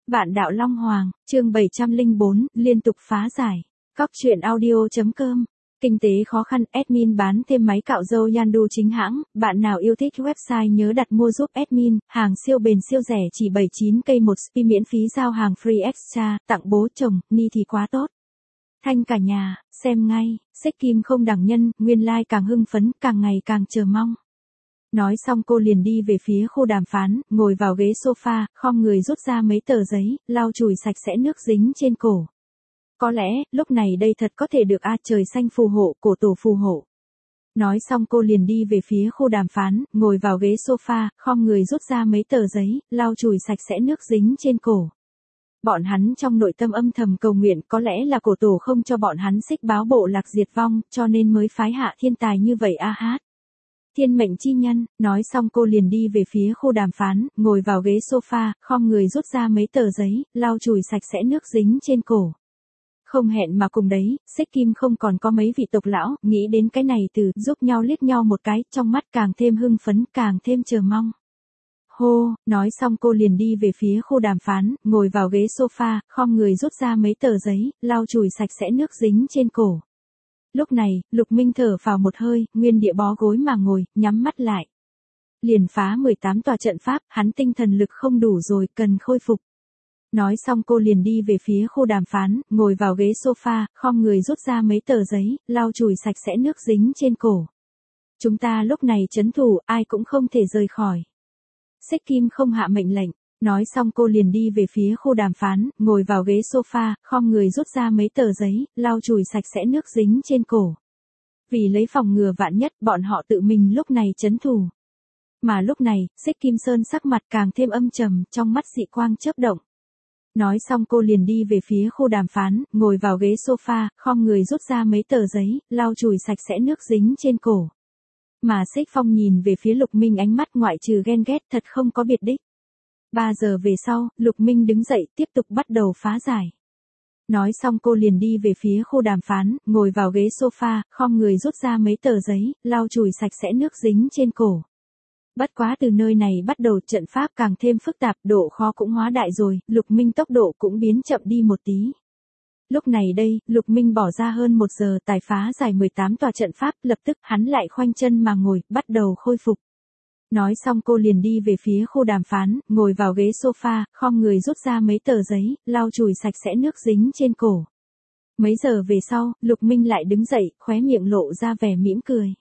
Vạn đạo Long Hoàng, chương 704, liên tục phá giải. Cóc truyện audio.com. Kinh tế khó khăn, admin bán thêm máy cạo râu Yandu chính hãng, bạn nào yêu thích website nhớ đặt mua giúp admin, hàng siêu bền siêu rẻ chỉ 79k một spi miễn phí giao hàng free extra, tặng bố chồng, ni thì quá tốt. Thanh cả nhà, xem ngay, xích kim không đẳng nhân, nguyên lai càng hưng phấn, càng ngày càng chờ mong. Nói xong cô liền đi về phía khu đàm phán, ngồi vào ghế sofa, khom người rút ra mấy tờ giấy, lau chùi sạch sẽ nước dính trên cổ. Có lẽ, lúc này đây thật có thể được trời xanh phù hộ, cổ tổ phù hộ. Nói xong cô liền đi về phía khu đàm phán, ngồi vào ghế sofa, khom người rút ra mấy tờ giấy, lau chùi sạch sẽ nước dính trên cổ. Bọn hắn trong nội tâm âm thầm cầu nguyện có lẽ là cổ tổ không cho bọn hắn xích báo bộ lạc diệt vong, cho nên mới phái hạ thiên tài như vậy hát. Thiên mệnh chi nhân, nói xong cô liền đi về phía khu đàm phán, ngồi vào ghế sofa, khom người rút ra mấy tờ giấy, lau chùi sạch sẽ nước dính trên cổ. Không hẹn mà cùng đấy, xích kim không còn có mấy vị tộc lão, nghĩ đến cái này từ giúp nhau liếc nhau một cái, trong mắt càng thêm hưng phấn, càng thêm chờ mong. Hô, nói xong cô liền đi về phía khu đàm phán, ngồi vào ghế sofa, khom người rút ra mấy tờ giấy, lau chùi sạch sẽ nước dính trên cổ. Lúc này, Lục Minh thở phào một hơi, nguyên địa bó gối mà ngồi, nhắm mắt lại. Liền phá 18 tòa trận pháp, hắn tinh thần lực không đủ rồi, cần khôi phục. Nói xong cô liền đi về phía khu đàm phán, ngồi vào ghế sofa, khom người rút ra mấy tờ giấy, lau chùi sạch sẽ nước dính trên cổ. Chúng ta lúc này trấn thủ, ai cũng không thể rời khỏi. Xích kim không hạ mệnh lệnh. Nói xong cô liền đi về phía khu đàm phán, ngồi vào ghế sofa, khom người rút ra mấy tờ giấy, lau chùi sạch sẽ nước dính trên cổ. Vì lấy phòng ngừa vạn nhất, bọn họ tự mình lúc này trấn thủ. Mà lúc này, xích kim sơn sắc mặt càng thêm âm trầm, trong mắt dị quang chớp động. Nói xong cô liền đi về phía khu đàm phán, ngồi vào ghế sofa, khom người rút ra mấy tờ giấy, lau chùi sạch sẽ nước dính trên cổ. Mà xích phong nhìn về phía Lục Minh ánh mắt ngoại trừ ghen ghét thật không có biệt đích. 3 giờ về sau, Lục Minh đứng dậy tiếp tục bắt đầu phá giải. Nói xong cô liền đi về phía khu đàm phán, ngồi vào ghế sofa, khom người rút ra mấy tờ giấy, lau chùi sạch sẽ nước dính trên cổ. Bất quá từ nơi này bắt đầu trận pháp càng thêm phức tạp, độ khó cũng hóa đại rồi, Lục Minh tốc độ cũng biến chậm đi một tí. Lúc này đây, Lục Minh bỏ ra hơn 1 giờ tài phá giải 18 tòa trận pháp, lập tức hắn lại khoanh chân mà ngồi, bắt đầu khôi phục. Nói xong cô liền đi về phía khu đàm phán, ngồi vào ghế sofa, khom người rút ra mấy tờ giấy, lau chùi sạch sẽ nước dính trên cổ. Mấy giờ về sau, Lục Minh lại đứng dậy, khóe miệng lộ ra vẻ mỉm cười.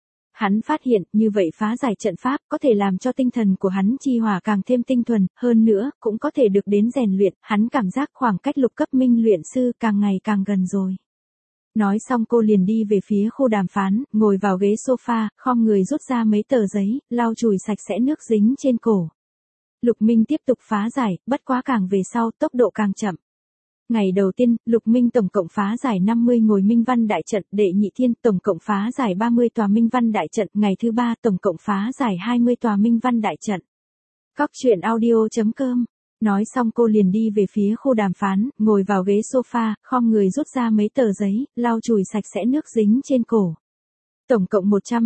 Hắn phát hiện, như vậy phá giải trận pháp, có thể làm cho tinh thần của hắn chi hỏa càng thêm tinh thuần, hơn nữa, cũng có thể được đến rèn luyện, hắn cảm giác khoảng cách lục cấp minh luyện sư càng ngày càng gần rồi. Nói xong cô liền đi về phía khu đàm phán, ngồi vào ghế sofa, khom người rút ra mấy tờ giấy, lau chùi sạch sẽ nước dính trên cổ. Lục Minh tiếp tục phá giải, bất quá càng về sau, tốc độ càng chậm. Ngày đầu tiên, Lục Minh tổng cộng phá giải 50 ngồi minh văn đại trận, đệ nhị thiên tổng cộng phá giải 30 tòa minh văn đại trận, ngày thứ 3 tổng cộng phá giải 20 tòa minh văn đại trận. Cóc truyện audio.com. Nói xong cô liền đi về phía khu đàm phán, ngồi vào ghế sofa, khom người rút ra mấy tờ giấy, lau chùi sạch sẽ nước dính trên cổ. Tổng cộng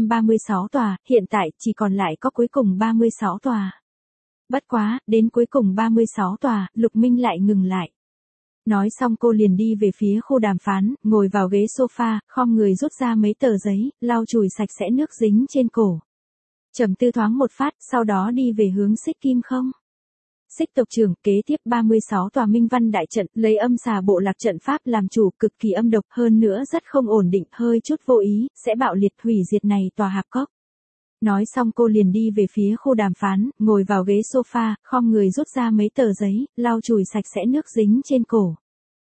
136 tòa, hiện tại chỉ còn lại có cuối cùng 36 tòa. Bất quá, đến cuối cùng 36 tòa, Lục Minh lại ngừng lại. Nói xong cô liền đi về phía khu đàm phán, ngồi vào ghế sofa, khom người rút ra mấy tờ giấy, lau chùi sạch sẽ nước dính trên cổ. Trầm tư thoáng một phát, sau đó đi về hướng xích kim không. Xích tộc trưởng, kế tiếp 36 tòa minh văn đại trận, lấy âm xà bộ lạc trận pháp làm chủ, cực kỳ âm độc, hơn nữa rất không ổn định, hơi chút vô ý, sẽ bạo liệt hủy diệt này tòa hạp cốc. Nói xong cô liền đi về phía khu đàm phán, ngồi vào ghế sofa, khom người rút ra mấy tờ giấy, lau chùi sạch sẽ nước dính trên cổ.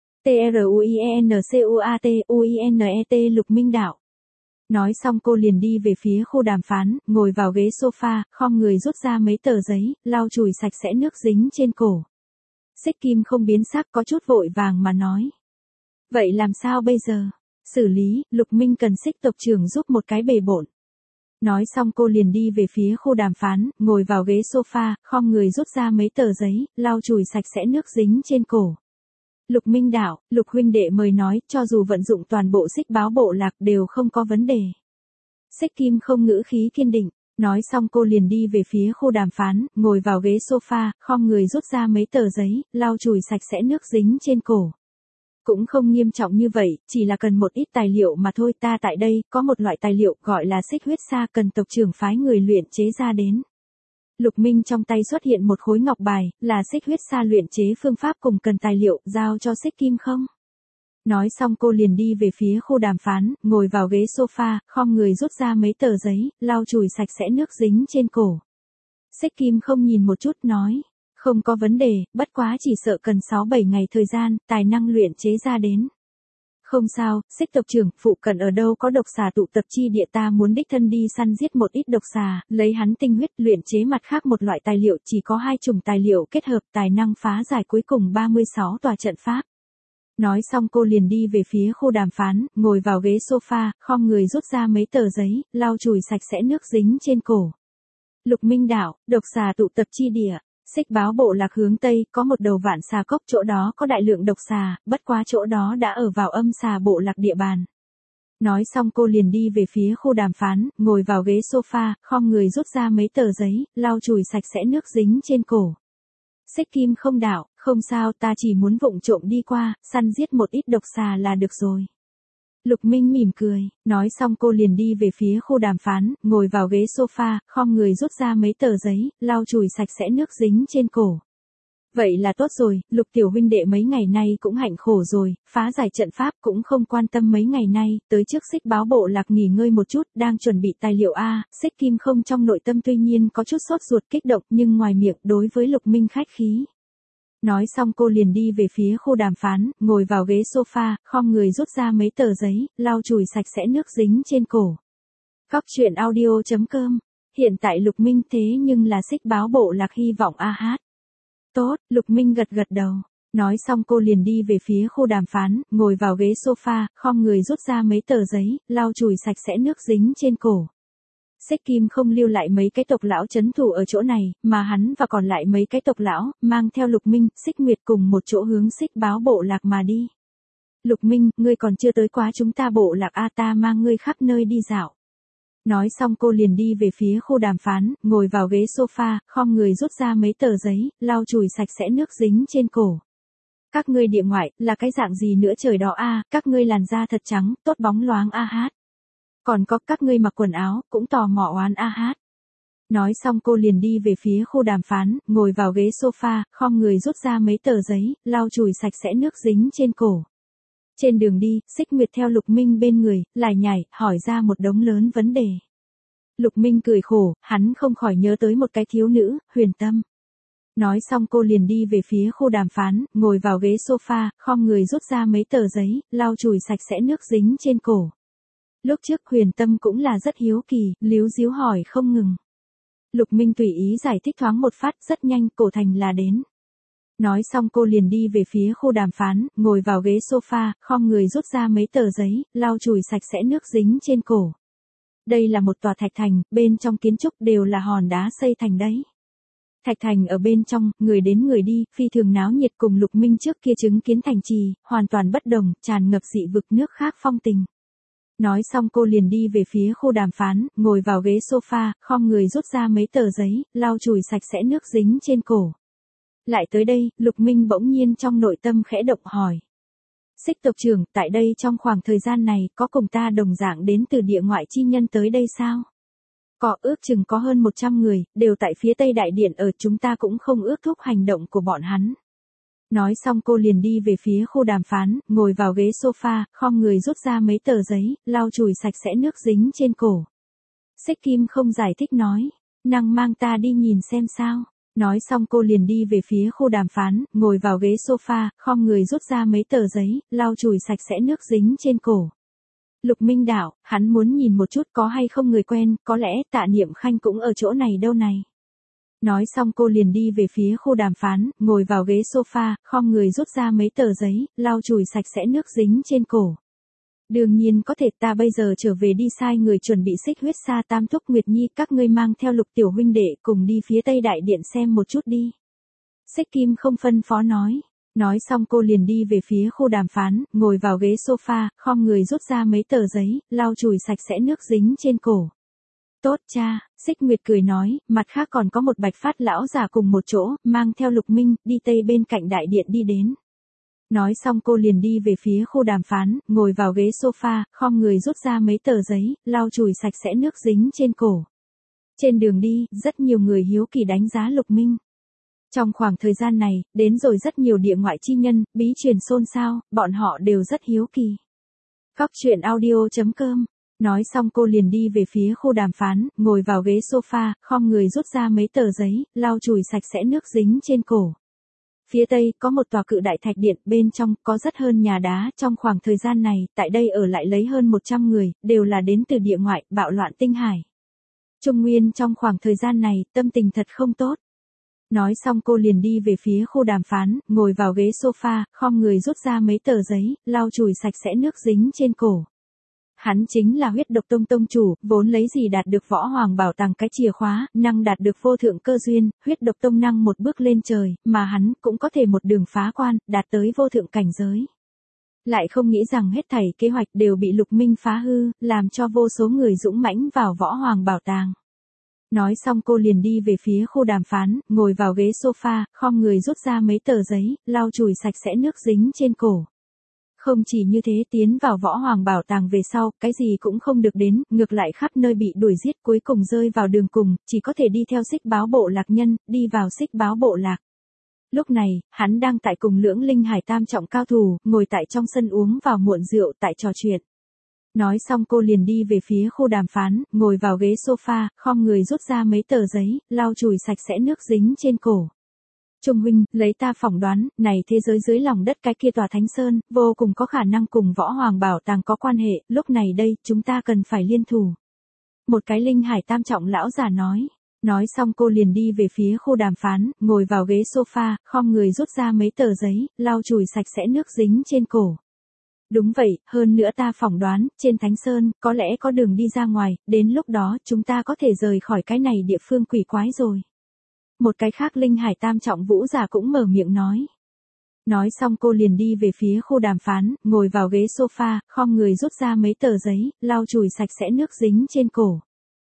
TRUINCUAT Lục Minh đạo. Nói xong cô liền đi về phía khu đàm phán, ngồi vào ghế sofa, khom người rút ra mấy tờ giấy, lau chùi sạch sẽ nước dính trên cổ. Xích kim không biến sắc, có chút vội vàng mà nói. Vậy làm sao bây giờ? Xử lý, Lục Minh cần xích tộc trưởng giúp một cái bề bộn. Nói xong cô liền đi về phía khu đàm phán, ngồi vào ghế sofa, khom người rút ra mấy tờ giấy, lau chùi sạch sẽ nước dính trên cổ. Lục Minh đạo, Lục huynh đệ mời nói, cho dù vận dụng toàn bộ xích báo bộ lạc đều không có vấn đề. Xích kim không ngữ khí kiên định. Nói xong cô liền đi về phía khu đàm phán, ngồi vào ghế sofa, khom người rút ra mấy tờ giấy, lau chùi sạch sẽ nước dính trên cổ. Cũng không nghiêm trọng như vậy, chỉ là cần một ít tài liệu mà thôi. Ta tại đây, có một loại tài liệu gọi là xích huyết sa, cần tộc trưởng phái người luyện chế ra đến. Lục Minh trong tay xuất hiện một khối ngọc bài, là xích huyết sa luyện chế phương pháp cùng cần tài liệu, giao cho Xích Kim không. Nói xong cô liền đi về phía khu đàm phán, ngồi vào ghế sofa, khom người rút ra mấy tờ giấy, lau chùi sạch sẽ nước dính trên cổ. Xích Kim không nhìn một chút nói, không có vấn đề, bất quá chỉ sợ cần 6-7 ngày thời gian, tài năng luyện chế ra đến. Không sao, Xích tộc trưởng, phụ cận ở đâu có độc xà tụ tập chi địa, ta muốn đích thân đi săn giết một ít độc xà, lấy hắn tinh huyết luyện chế mặt khác một loại tài liệu, chỉ có 2 chủng tài liệu kết hợp, tài năng phá giải cuối cùng 36 tòa trận pháp. Nói xong cô liền đi về phía khu đàm phán, ngồi vào ghế sofa, khom người rút ra mấy tờ giấy, lau chùi sạch sẽ nước dính trên cổ. Lục Minh đạo, độc xà tụ tập chi địa. Xích báo bộ lạc hướng Tây, có một đầu vạn xà cốc, chỗ đó có đại lượng độc xà, bất quá chỗ đó đã ở vào âm xà bộ lạc địa bàn. Nói xong cô liền đi về phía khu đàm phán, ngồi vào ghế sofa, khom người rút ra mấy tờ giấy, lau chùi sạch sẽ nước dính trên cổ. Xích Kim không đạo, không sao, ta chỉ muốn vụng trộm đi qua, săn giết một ít độc xà là được rồi. Lục Minh mỉm cười, nói xong cô liền đi về phía khu đàm phán, ngồi vào ghế sofa, khom người rút ra mấy tờ giấy, lau chùi sạch sẽ nước dính trên cổ. Vậy là tốt rồi, Lục tiểu huynh đệ mấy ngày nay cũng hạnh khổ rồi, phá giải trận pháp cũng không quan tâm mấy ngày nay, tới trước Xích báo bộ lạc nghỉ ngơi một chút, đang chuẩn bị tài liệu A. Xích Kim không trong nội tâm tuy nhiên có chút sốt ruột kích động, nhưng ngoài miệng đối với Lục Minh khách khí. Nói xong cô liền đi về phía khu đàm phán, ngồi vào ghế sofa, khom người rút ra mấy tờ giấy, lau chùi sạch sẽ nước dính trên cổ. Cóc truyện audio.com. Hiện tại Lục Minh thế nhưng là Xích báo bộ lạc hy vọng a hát. Tốt, Lục Minh gật gật đầu. Nói xong cô liền đi về phía khu đàm phán, ngồi vào ghế sofa, khom người rút ra mấy tờ giấy, lau chùi sạch sẽ nước dính trên cổ. Xích Kim không lưu lại mấy cái tộc lão trấn thủ ở chỗ này, mà hắn và còn lại mấy cái tộc lão, mang theo Lục Minh, Xích Nguyệt cùng một chỗ hướng Xích báo bộ lạc mà đi. Lục Minh, ngươi còn chưa tới quá chúng ta bộ lạc a, ta mang ngươi khắp nơi đi dạo. Nói xong cô liền đi về phía khu đàm phán, ngồi vào ghế sofa, khom người rút ra mấy tờ giấy, lau chùi sạch sẽ nước dính trên cổ. Các ngươi địa ngoại, là cái dạng gì nữa trời đó a, các ngươi làn da thật trắng, tốt bóng loáng a hát. Còn có các ngươi mặc quần áo, cũng tò mò oán a hát. Nói xong cô liền đi về phía khu đàm phán, ngồi vào ghế sofa, khom người rút ra mấy tờ giấy, lau chùi sạch sẽ nước dính trên cổ. Trên đường đi, Xích Nguyệt theo Lục Minh bên người, lải nhải, hỏi ra một đống lớn vấn đề. Lục Minh cười khổ, hắn không khỏi nhớ tới một cái thiếu nữ, Huyền Tâm. Nói xong cô liền đi về phía khu đàm phán, ngồi vào ghế sofa, khom người rút ra mấy tờ giấy, lau chùi sạch sẽ nước dính trên cổ. Lúc trước Huyền Tâm cũng là rất hiếu kỳ, líu díu hỏi không ngừng. Lục Minh tùy ý giải thích thoáng một phát, rất nhanh, cổ thành là đến. Nói xong cô liền đi về phía khu đàm phán, ngồi vào ghế sofa, khom người rút ra mấy tờ giấy, lau chùi sạch sẽ nước dính trên cổ. Đây là một tòa thạch thành, bên trong kiến trúc đều là hòn đá xây thành đấy. Thạch thành ở bên trong, người đến người đi, phi thường náo nhiệt, cùng Lục Minh trước kia chứng kiến thành trì, hoàn toàn bất đồng, tràn ngập dị vực nước khác phong tình. Nói xong cô liền đi về phía khu đàm phán, ngồi vào ghế sofa, khom người rút ra mấy tờ giấy, lau chùi sạch sẽ nước dính trên cổ. Lại tới đây, Lục Minh bỗng nhiên trong nội tâm khẽ động hỏi. Xích tộc trưởng, tại đây trong khoảng thời gian này, có cùng ta đồng dạng đến từ địa ngoại chi nhân tới đây sao? Có, ước chừng có hơn 100 người, đều tại phía Tây Đại Điện ở, chúng ta cũng không ước thúc hành động của bọn hắn. Nói xong cô liền đi về phía khu đàm phán, ngồi vào ghế sofa, khom người rút ra mấy tờ giấy, lau chùi sạch sẽ nước dính trên cổ. Xích Kim không giải thích nói, năng mang ta đi nhìn xem sao. Nói xong cô liền đi về phía khu đàm phán, ngồi vào ghế sofa, khom người rút ra mấy tờ giấy, lau chùi sạch sẽ nước dính trên cổ. Lục Minh đạo, hắn muốn nhìn một chút có hay không người quen, có lẽ Tạ Niệm Khanh cũng ở chỗ này đâu này. Nói xong cô liền đi về phía khu đàm phán, ngồi vào ghế sofa, khom người rút ra mấy tờ giấy, lau chùi sạch sẽ nước dính trên cổ. Đương nhiên có thể, ta bây giờ trở về đi sai người chuẩn bị xích huyết sa tam thúc Nguyệt Nhi, các ngươi mang theo Lục tiểu huynh đệ cùng đi phía Tây Đại Điện xem một chút đi. Xích Kim không phân phó nói. Nói xong cô liền đi về phía khu đàm phán, ngồi vào ghế sofa, khom người rút ra mấy tờ giấy, lau chùi sạch sẽ nước dính trên cổ. Tốt cha, Xích Nguyệt cười nói, mặt khác còn có một Bạch Phát lão già cùng một chỗ, mang theo Lục Minh, đi tây bên cạnh đại điện đi đến. Nói xong cô liền đi về phía khu đàm phán, ngồi vào ghế sofa, khom người rút ra mấy tờ giấy, lau chùi sạch sẽ nước dính trên cổ. Trên đường đi, rất nhiều người hiếu kỳ đánh giá Lục Minh. Trong khoảng thời gian này, đến rồi rất nhiều địa ngoại chi nhân, bí truyền xôn xao, bọn họ đều rất hiếu kỳ. Cóc truyện audio.com. Nói xong cô liền đi về phía khu đàm phán, ngồi vào ghế sofa, khom người rút ra mấy tờ giấy, lau chùi sạch sẽ nước dính trên cổ. Phía tây, có một tòa cự đại thạch điện, bên trong, có rất hơn nhà đá, trong khoảng thời gian này, tại đây ở lại lấy hơn 100 người, đều là đến từ địa ngoại, bạo loạn tinh hải. Trung Nguyên trong khoảng thời gian này, tâm tình thật không tốt. Nói xong cô liền đi về phía khu đàm phán, ngồi vào ghế sofa, khom người rút ra mấy tờ giấy, lau chùi sạch sẽ nước dính trên cổ. Hắn chính là huyết độc tông tông chủ, vốn lấy gì đạt được võ hoàng bảo tàng cái chìa khóa, năng đạt được vô thượng cơ duyên, huyết độc tông năng một bước lên trời, mà hắn cũng có thể một đường phá quan, đạt tới vô thượng cảnh giới. Lại không nghĩ rằng hết thảy kế hoạch đều bị Lục Minh phá hư, làm cho vô số người dũng mãnh vào võ hoàng bảo tàng. Nói xong cô liền đi về phía khu đàm phán, ngồi vào ghế sofa, khom người rút ra mấy tờ giấy, lau chùi sạch sẽ nước dính trên cổ. Không chỉ như thế, tiến vào võ hoàng bảo tàng về sau, cái gì cũng không được đến, ngược lại khắp nơi bị đuổi giết, cuối cùng rơi vào đường cùng, chỉ có thể đi theo Xích Báo bộ lạc nhân, đi vào Xích Báo bộ lạc. Lúc này, hắn đang tại cùng Lưỡng Linh Hải tam trọng cao thủ, ngồi tại trong sân uống vào muộn rượu tại trò chuyện. Nói xong cô liền đi về phía khu đàm phán, ngồi vào ghế sofa, khom người rút ra mấy tờ giấy, lau chùi sạch sẽ nước dính trên cổ. Trung huynh, lấy ta phỏng đoán, này thế giới dưới lòng đất cái kia tòa Thánh Sơn, vô cùng có khả năng cùng võ hoàng bảo tàng có quan hệ, lúc này đây, chúng ta cần phải liên thủ. Một cái Linh Hải tam trọng lão già nói. Nói xong cô liền đi về phía khu đàm phán, ngồi vào ghế sofa, khom người rút ra mấy tờ giấy, lau chùi sạch sẽ nước dính trên cổ. Đúng vậy, hơn nữa ta phỏng đoán, trên Thánh Sơn, có lẽ có đường đi ra ngoài, đến lúc đó, chúng ta có thể rời khỏi cái này địa phương quỷ quái rồi. Một cái khác Linh Hải tam trọng vũ giả cũng mở miệng nói. Nói xong cô liền đi về phía khu đàm phán, ngồi vào ghế sofa, khom người rút ra mấy tờ giấy, lau chùi sạch sẽ nước dính trên cổ.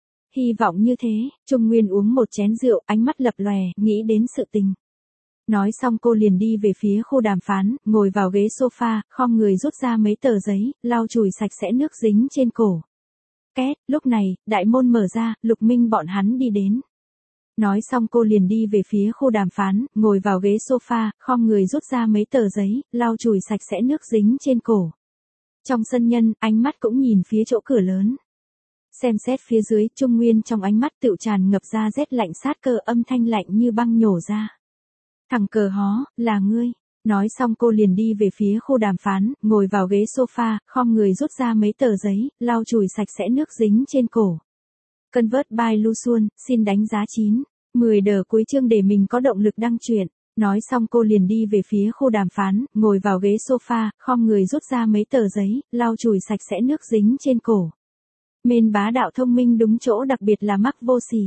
Hy vọng như thế, Trung Nguyên uống một chén rượu, ánh mắt lập lòe, nghĩ đến sự tình. Nói xong cô liền đi về phía khu đàm phán, ngồi vào ghế sofa, khom người rút ra mấy tờ giấy, lau chùi sạch sẽ nước dính trên cổ. Két, lúc này, đại môn mở ra, Lục Minh bọn hắn đi đến. Nói xong cô liền đi về phía khu đàm phán, ngồi vào ghế sofa, khom người rút ra mấy tờ giấy, lau chùi sạch sẽ nước dính trên cổ. Trong sân nhân, ánh mắt cũng nhìn phía chỗ cửa lớn. Xem xét phía dưới, Trung Nguyên trong ánh mắt tựu tràn ngập ra rét lạnh sát cơ, âm thanh lạnh như băng nhổ ra. Thằng cờ hó, là ngươi. Nói xong cô liền đi về phía khu đàm phán, ngồi vào ghế sofa, khom người rút ra mấy tờ giấy, lau chùi sạch sẽ nước dính trên cổ. Convert by Lu Xuân, xin đánh giá 9. 10 đờ cuối chương để mình có động lực đăng truyện. Nói xong cô liền đi về phía khu đàm phán, ngồi vào ghế sofa, khom người rút ra mấy tờ giấy, lau chùi sạch sẽ nước dính trên cổ. Mên bá đạo thông minh đúng chỗ, đặc biệt là mắc vô sỉ.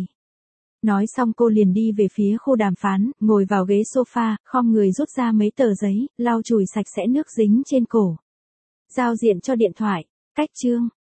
Nói xong cô liền đi về phía khu đàm phán, ngồi vào ghế sofa, khom người rút ra mấy tờ giấy, lau chùi sạch sẽ nước dính trên cổ. Giao diện cho điện thoại. Cách chương.